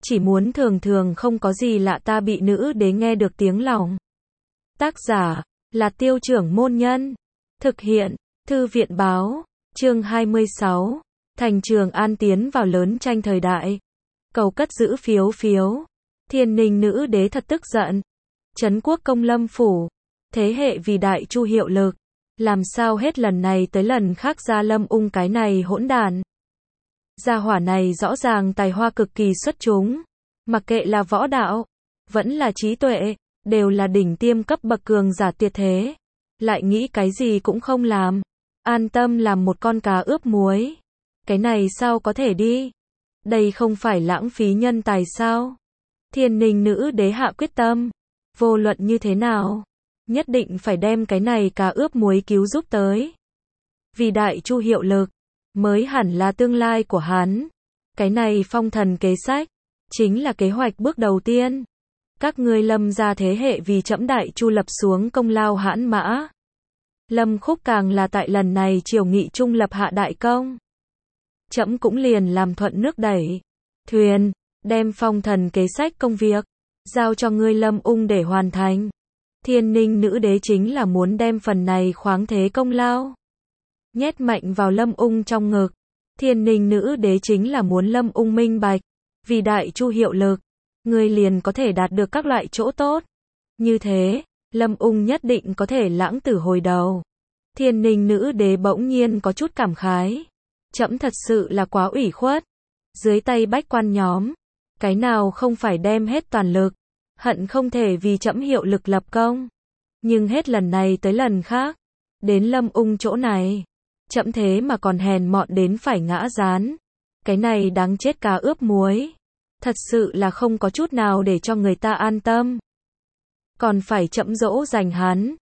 chỉ muốn thường thường không có gì lạ ta bị nữ đế nghe được tiếng lòng. Tác giả là Tiêu Trưởng Môn Nhân. Thực hiện Thư viện Báo. Chương 26. Thành Trường An tiến vào lớn tranh thời đại. Cầu cất giữ phiếu phiếu. Thiên Ninh nữ đế thật tức giận. Trấn quốc công lâm phủ. Thế hệ vì đại chu hiệu lực. Làm sao hết lần này tới lần khác ra Lâm Ung cái này hỗn đàn. Gia hỏa này rõ ràng tài hoa cực kỳ xuất chúng. Mặc kệ là võ đạo, vẫn là trí tuệ, đều là đỉnh tiêm cấp bậc cường giả tuyệt thế. Lại nghĩ cái gì cũng không làm. An tâm làm một con cá ướp muối. Cái này sao có thể đi? Đây không phải lãng phí nhân tài sao? Thiên Ninh nữ đế hạ quyết tâm. Vô luận như thế nào, nhất định phải đem cái này cá ướp muối cứu giúp tới. Vì đại chu hiệu lực, mới hẳn là tương lai của hắn. Cái này phong thần kế sách, chính là kế hoạch bước đầu tiên. Các ngươi Lâm gia thế hệ vì trẫm đại chu lập xuống công lao hãn mã. Lâm Khúc càng là tại lần này triều nghị trung lập hạ đại công. Trẫm cũng liền làm thuận nước đẩy thuyền, đem phong thần kế sách công việc giao cho ngươi Lâm Ung để hoàn thành. Thiên Ninh nữ đế chính là muốn đem phần này khoáng thế công lao nhét mạnh vào Lâm Ung trong ngực. Thiên Ninh nữ đế chính là muốn Lâm Ung minh bạch, vì đại chu hiệu lực, ngươi liền có thể đạt được các loại chỗ tốt. Như thế, Lâm Ung nhất định có thể lãng tử hồi đầu. Thiên Ninh nữ đế bỗng nhiên có chút cảm khái. Trẫm thật sự là quá ủy khuất. Dưới tay bách quan nhóm, cái nào không phải đem hết toàn lực, hận không thể vì trẫm hiệu lực lập công. Nhưng hết lần này tới lần khác, đến Lâm Ung chỗ này, trẫm thế mà còn hèn mọn đến phải ngã rán. Cái này đáng chết cá ướp muối. Thật sự là không có chút nào để cho người ta an tâm. Còn phải trẫm dỗ dành hắn.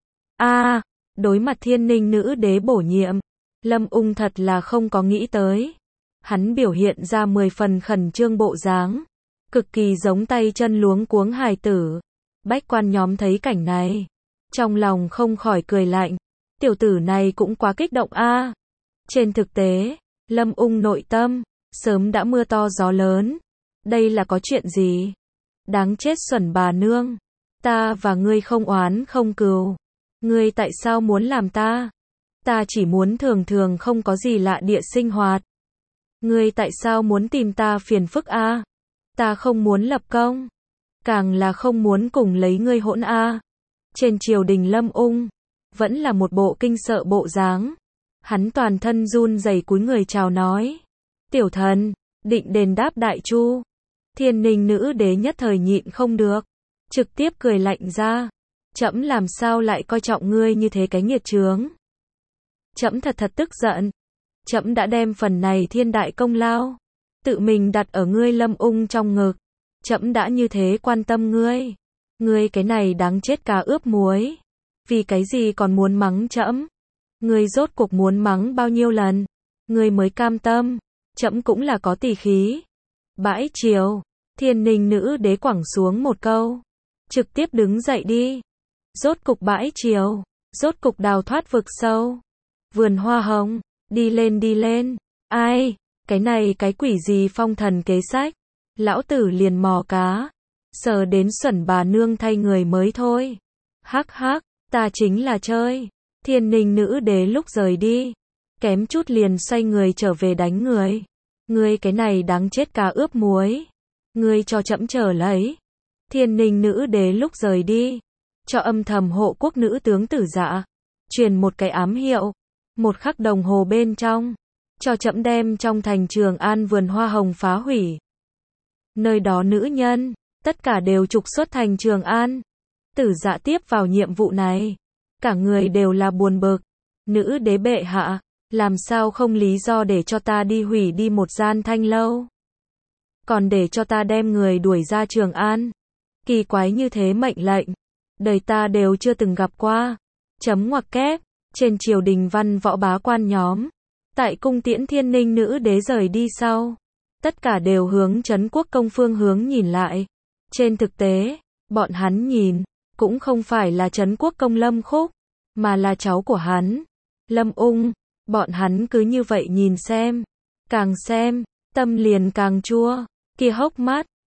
Đối mặt Thiên Ninh nữ đế bổ nhiệm, Lâm Ung thật là không có nghĩ tới. Hắn biểu hiện ra 10 phần khẩn trương bộ dáng, cực kỳ giống tay chân luống cuống hài tử. Bách quan nhóm thấy cảnh này, trong lòng không khỏi cười lạnh. Tiểu tử này cũng quá kích động a. Trên thực tế, Lâm Ung nội tâm sớm đã mưa to gió lớn. Đây là có chuyện gì? Đáng chết xuẩn bà nương. Ta và ngươi không oán không cừu. Ngươi tại sao muốn làm ta? Ta chỉ muốn thường thường không có gì lạ địa sinh hoạt. Ngươi tại sao muốn tìm ta phiền phức a? Ta không muốn lập công. Càng là không muốn cùng lấy ngươi hỗn a. Trên triều đình Lâm Ung, vẫn là một bộ kinh sợ bộ dáng. Hắn toàn thân run rẩy cúi người chào nói. Tiểu thần, định đền đáp đại chu. Thiên Ninh nữ đế nhất thời nhịn không được. Trực tiếp cười lạnh ra. Trẫm làm sao lại coi trọng ngươi như thế cái nghiệt chướng. Trẫm thật tức giận. Trẫm đã đem phần này thiên đại công lao tự mình đặt ở ngươi Lâm Ung trong ngực. Trẫm đã như thế quan tâm ngươi. Ngươi cái này đáng chết cá ướp muối. Vì cái gì còn muốn mắng trẫm? Ngươi rốt cuộc muốn mắng bao nhiêu lần? Ngươi mới cam tâm. Trẫm cũng là có tỷ khí. Bãi triều. Thiên Ninh nữ đế quẳng xuống một câu. Trực tiếp đứng dậy đi. Rốt cục bãi triều. Rốt cục đào thoát vực sâu. Vườn hoa hồng. Đi lên đi lên. Ai? Cái này cái quỷ gì phong thần kế sách? Lão tử liền mò cá. Sờ đến xuẩn bà nương thay người mới thôi. Hắc hắc, ta chính là chơi. Thiên Ninh nữ đế lúc rời đi, kém chút liền xoay người trở về đánh người. Ngươi cái này đáng chết cá ướp muối. Ngươi cho trẫm chờ lấy. Thiên Ninh nữ đế lúc rời đi, cho âm thầm hộ quốc nữ tướng Tử Dạ truyền một cái ám hiệu. Một khắc đồng hồ bên trong, cho trẫm đem trong thành Trường An vườn hoa hồng phá hủy. Nơi đó nữ nhân, tất cả đều trục xuất thành Trường An. Tử Dạ tiếp vào nhiệm vụ này, cả người đều là buồn bực. Nữ đế bệ hạ, làm sao không lý do để cho ta đi hủy đi một gian thanh lâu, còn để cho ta đem người đuổi ra Trường An. Kỳ quái như thế mệnh lệnh, đời ta đều chưa từng gặp qua. Chấm ngoặc kép. Trên triều đình văn võ bá quan nhóm, tại cung tiễn Thiên Ninh nữ đế rời đi sau, tất cả đều hướng Trấn quốc công phương hướng nhìn lại. Trên thực tế, bọn hắn nhìn, cũng không phải là Trấn quốc công Lâm Khúc, mà là cháu của hắn, Lâm Ung. Bọn hắn cứ như vậy nhìn xem, càng xem, tâm liền càng chua. Kia hốc mắt,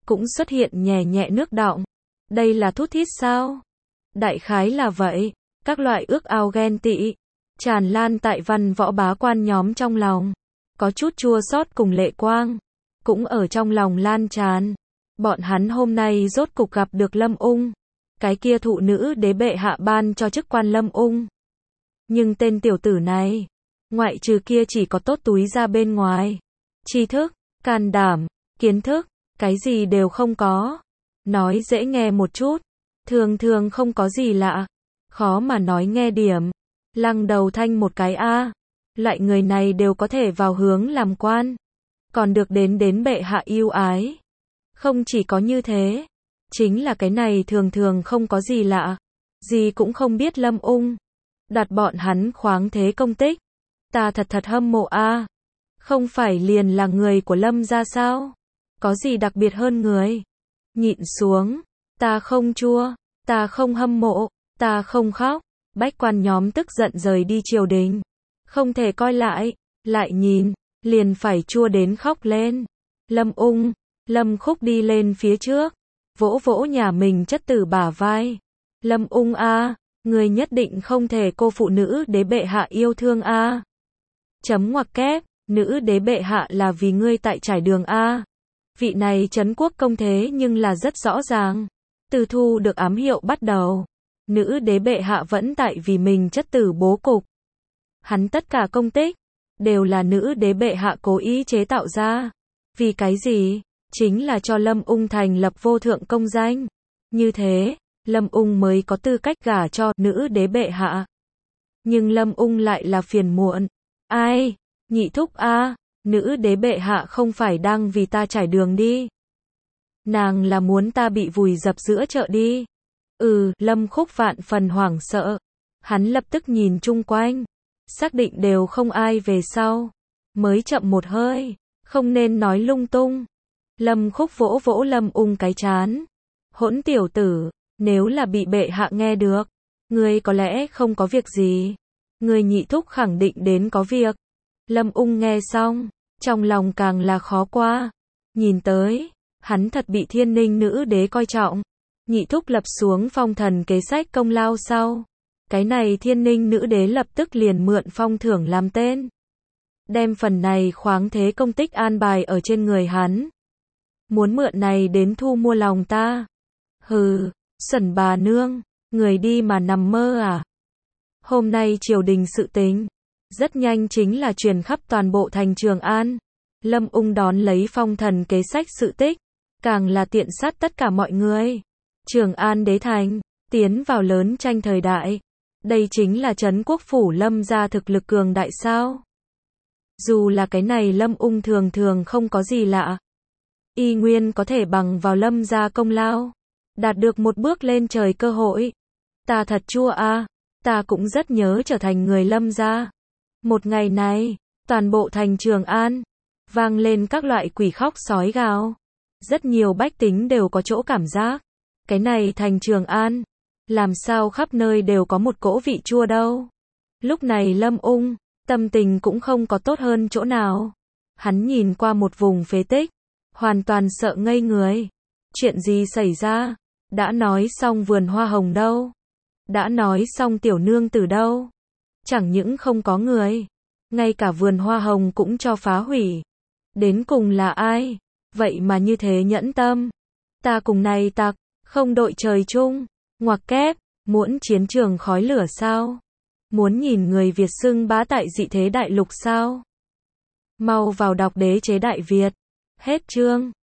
cũng xuất hiện nhè nhẹ nước đọng. Đây là thút thít sao? Đại khái là vậy. Các loại ước ao ghen tị tràn lan tại văn võ bá quan nhóm trong lòng. Có chút chua xót cùng lệ quang cũng ở trong lòng lan tràn. Bọn hắn hôm nay rốt cục gặp được Lâm Ung. Cái kia thụ nữ đế bệ hạ ban cho chức quan Lâm Ung. Nhưng tên tiểu tử này, ngoại trừ kia chỉ có tốt túi ra bên ngoài. Tri thức, can đảm, kiến thức, cái gì đều không có. Nói dễ nghe một chút, thường thường không có gì lạ. Khó mà nói nghe điểm. Lăng đầu thanh một cái a. Loại người này đều có thể vào hướng làm quan. Còn được đến bệ hạ yêu ái. Không chỉ có như thế. Chính là cái này thường thường không có gì lạ. Gì cũng không biết Lâm Ung. Đặt bọn hắn khoáng thế công tích. Ta thật hâm mộ a. Không phải liền là người của Lâm gia sao? Có gì đặc biệt hơn người? Nhịn xuống. Ta không chua. Ta không hâm mộ. Ta không khóc. Bách quan nhóm tức giận rời đi triều đình. Không thể coi lại. Lại nhìn. Liền phải chua đến khóc lên. Lâm Ung. Lâm Khúc đi lên phía trước. Vỗ vỗ nhà mình chất tử bả vai. Lâm Ung a, người nhất định không thể cô phụ nữ đế bệ hạ yêu thương a. Chấm ngoặc kép, nữ đế bệ hạ là vì ngươi tại trải đường a. Vị này trấn quốc công thế nhưng là rất rõ ràng. Từ thu được ám hiệu bắt đầu. Nữ đế bệ hạ vẫn tại vì mình chất tử bố cục. Hắn tất cả công tích, đều là nữ đế bệ hạ cố ý chế tạo ra. Vì cái gì? Chính là cho Lâm Ung thành lập vô thượng công danh. Như thế, Lâm Ung mới có tư cách gả cho nữ đế bệ hạ. Nhưng Lâm Ung lại là phiền muộn. Ai? Nhị thúc a, nữ đế bệ hạ không phải đang vì ta trải đường đi. Nàng là muốn ta bị vùi dập giữa chợ đi. Lâm Khúc vạn phần hoảng sợ. Hắn lập tức nhìn chung quanh. Xác định đều không ai về sau. Mới chậm một hơi. Không nên nói lung tung. Lâm Khúc vỗ vỗ Lâm Ung cái trán. Hỗn tiểu tử, nếu là bị bệ hạ nghe được, ngươi có lẽ không có việc gì. Ngươi nhị thúc khẳng định đến có việc. Lâm Ung nghe xong, trong lòng càng là khó qua. Nhìn tới, hắn thật bị Thiên Ninh nữ đế coi trọng. Nhị thúc lập xuống phong thần kế sách công lao sau. Cái này Thiên Ninh nữ đế lập tức liền mượn phong thưởng làm tên. Đem phần này khoáng thế công tích an bài ở trên người hắn. Muốn mượn này đến thu mua lòng ta. Hừ, xuẩn bà nương, người đi mà nằm mơ à? Hôm nay triều đình sự tính, rất nhanh chính là truyền khắp toàn bộ thành Trường An. Lâm Ung đón lấy phong thần kế sách sự tích, càng là tiện sát tất cả mọi người. Trường An đế thành, tiến vào lớn tranh thời đại. Đây chính là trấn quốc phủ Lâm gia thực lực cường đại sao? Dù là cái này Lâm Ung thường thường không có gì lạ. Y nguyên có thể bằng vào Lâm gia công lao. Đạt được một bước lên trời cơ hội. Ta thật chua a. Ta cũng rất nhớ trở thành người Lâm gia. Một ngày này, toàn bộ thành Trường An vang lên các loại quỷ khóc sói gào. Rất nhiều bách tính đều có chỗ cảm giác. Cái này thành Trường An, làm sao khắp nơi đều có một cỗ vị chua đâu. Lúc này Lâm Ung, tâm tình cũng không có tốt hơn chỗ nào. Hắn nhìn qua một vùng phế tích, hoàn toàn sợ ngây người. Chuyện gì xảy ra? Đã nói xong vườn hoa hồng đâu? Đã nói xong tiểu nương tử đâu? Chẳng những không có người, ngay cả vườn hoa hồng cũng cho phá hủy. Đến cùng là ai? Vậy mà như thế nhẫn tâm. Ta cùng này tặc, không đội trời chung. Ngoặc kép, muốn chiến trường khói lửa sao? Muốn nhìn người Việt xưng bá tại dị thế đại lục sao? Mau vào đọc Đế chế Đại Việt. Hết chương.